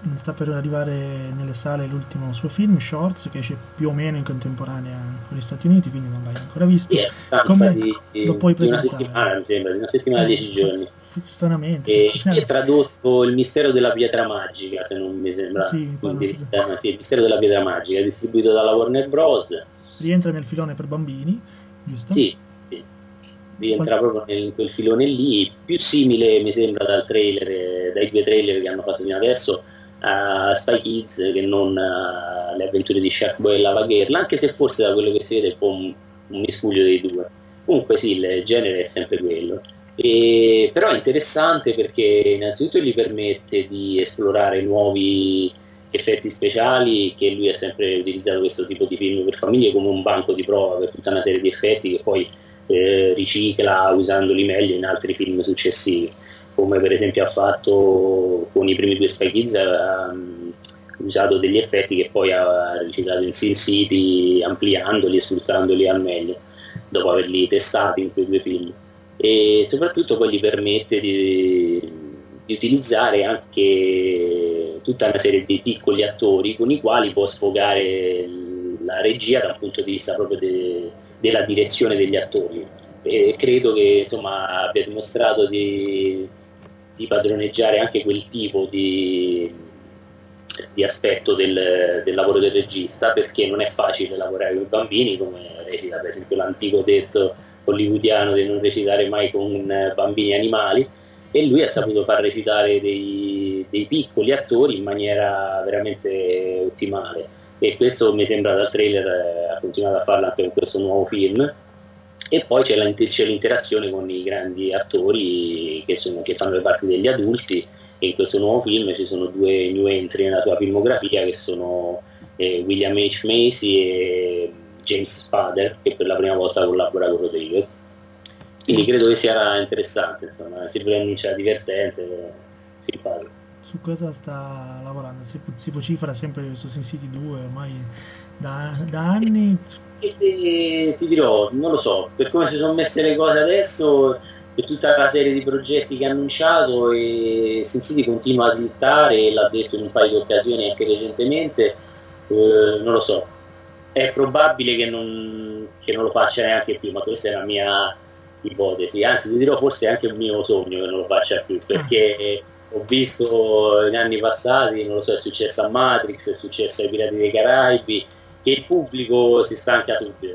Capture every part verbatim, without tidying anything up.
sta per arrivare nelle sale l'ultimo suo film, Shorts, che esce più o meno in contemporanea con gli Stati Uniti, quindi non l'hai ancora Sì, visto. è a distanza Come di, lo puoi di una presentare? settimana, mi sembra, di una settimana e Eh, dieci fa- giorni. f- stranamente, E perché qui è tradotto Il mistero della pietra magica, se non mi sembra, sì, qua quindi non- si chiama, sì, Il mistero della pietra magica, è distribuito dalla Warner Bros. rientra nel filone per bambini, giusto? Sì, sì, Qual- rientra proprio nel- in quel filone lì, più simile mi sembra dal trailer, eh, dai due trailer che hanno fatto fino adesso a Spy Kids che non alle avventure di Sharkboy e Lava Girl, anche se forse da quello che si vede è un po' un, un miscuglio dei due. Comunque sì, il genere è sempre quello. E, però è interessante perché innanzitutto gli permette di esplorare nuovi effetti speciali, che lui ha sempre utilizzato questo tipo di film per famiglie come un banco di prova per tutta una serie di effetti che poi eh, ricicla usandoli meglio in altri film successivi, come per esempio ha fatto con i primi due Spy Kids, ha um, usato degli effetti che poi ha riciclato in Sin City ampliandoli e sfruttandoli al meglio dopo averli testati in quei due film, e soprattutto poi gli permette di, di utilizzare anche tutta una serie di piccoli attori con i quali può sfogare la regia dal punto di vista proprio de, della direzione degli attori. E credo che insomma abbia dimostrato di, di padroneggiare anche quel tipo di, di aspetto del, del lavoro del regista, perché non è facile lavorare con i bambini, come recita per esempio l'antico detto hollywoodiano di non recitare mai con bambini animali, e lui ha saputo far recitare dei, dei piccoli attori in maniera veramente ottimale, e questo mi sembra dal trailer eh, ha continuato a farlo anche con questo nuovo film. E poi c'è, la, c'è l'interazione con i grandi attori che, sono, che fanno le parti degli adulti, e in questo nuovo film ci sono due new entry nella sua filmografia che sono eh, William H. Macy e James Spader, che per la prima volta collabora con Rodriguez. Quindi e credo che sia interessante, insomma, si pronuncia divertente, simpatico. su cosa sta lavorando? Si, si vocifera sempre su Sin City due ormai da, da anni. E se ti dirò, non lo so, per come si sono messe le cose adesso, per tutta la serie di progetti che ha annunciato, e Sin City continua a slittare, e l'ha detto in un paio di occasioni anche recentemente, eh, non lo so, è probabile che non, che non lo faccia neanche più, ma questa è la mia ipotesi, anzi ti dirò forse è anche un mio sogno che non lo faccia più, Ah, perché ho visto in anni passati, non lo so, è successo a Matrix, è successo ai Pirati dei Caraibi, che il pubblico si stanca subito,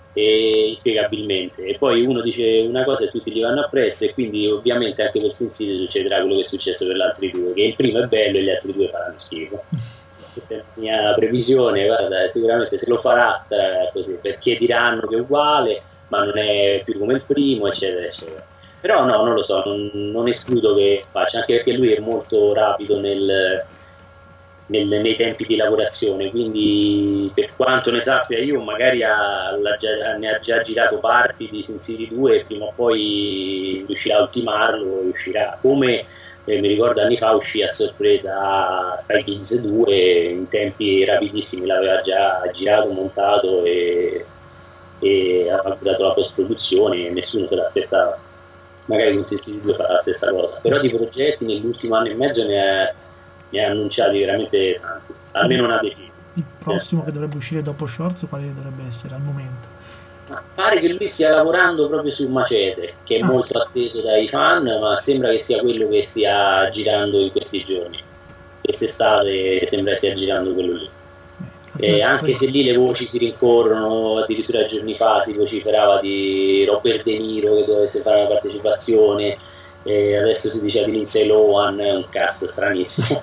e inspiegabilmente, e poi uno dice una cosa e tutti gli vanno appresso, e quindi ovviamente anche per Sin City succederà quello che è successo per gli altri due, che il primo è bello e gli altri due faranno schifo. Questa è la mia previsione, guarda, sicuramente se lo farà sarà così, perché diranno che è uguale ma non è più come il primo, eccetera eccetera. Però no, non lo so, non, non escludo che faccia, anche perché lui è molto rapido nel, nel, nei tempi di lavorazione, quindi per quanto ne sappia io, magari ha, già, ne ha già girato parti di Sin City due, e prima o poi riuscirà a ultimarlo e uscirà, come eh, mi ricordo anni fa uscì a sorpresa Spy Kids due in tempi rapidissimi, l'aveva già girato, montato e, e ha dato la post produzione e nessuno se l'aspettava. Magari con Sin City due farà la stessa cosa, però di progetti nell'ultimo anno e mezzo ne ha, ne ha annunciati veramente tanti, il, almeno una decina. il Eh. prossimo che dovrebbe uscire dopo Shorts, quale dovrebbe essere al momento? Ma pare che lui stia lavorando proprio su Macete, che è Ah, molto atteso dai fan, ma sembra che sia quello che stia girando in questi giorni. Quest'estate sembra stia girando quello lì. la, E la, anche se lì le voci si rincorrono, addirittura giorni fa si vociferava di Robert De Niro che dovesse fare una partecipazione, e adesso si dice di Lindsay Lohan, è un cast stranissimo.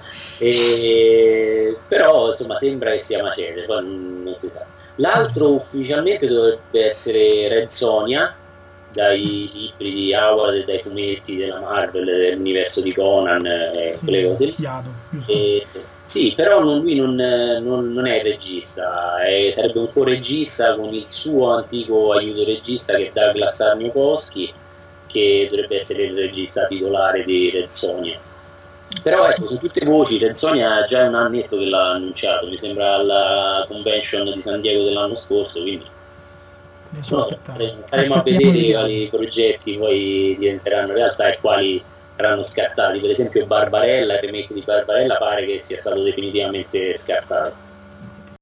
E, però insomma sembra che sia Macete, poi non si sa. L'altro ufficialmente dovrebbe essere Red Sonja, dai libri di Howard e dai fumetti della Marvel, dell'universo di Conan, e sì, quelle cose lì. Iado, giusto? E, sì, però non, lui non, non, non, è il regista, è, sarebbe un co-regista con il suo antico aiuto regista che è Douglas Arniokoski, che dovrebbe essere il regista titolare di Red Sonja. Però ecco, su tutte le voci Red Sonja già è un annetto che l'ha annunciato, mi sembra alla convention di San Diego dell'anno scorso, quindi Adesso no, aspettiamo. staremo a Aspettiamo e vedere vediamo. quali progetti poi diventeranno realtà e quali saranno scartati. Per esempio Barbarella, il remake di Barbarella pare che sia stato definitivamente scartato.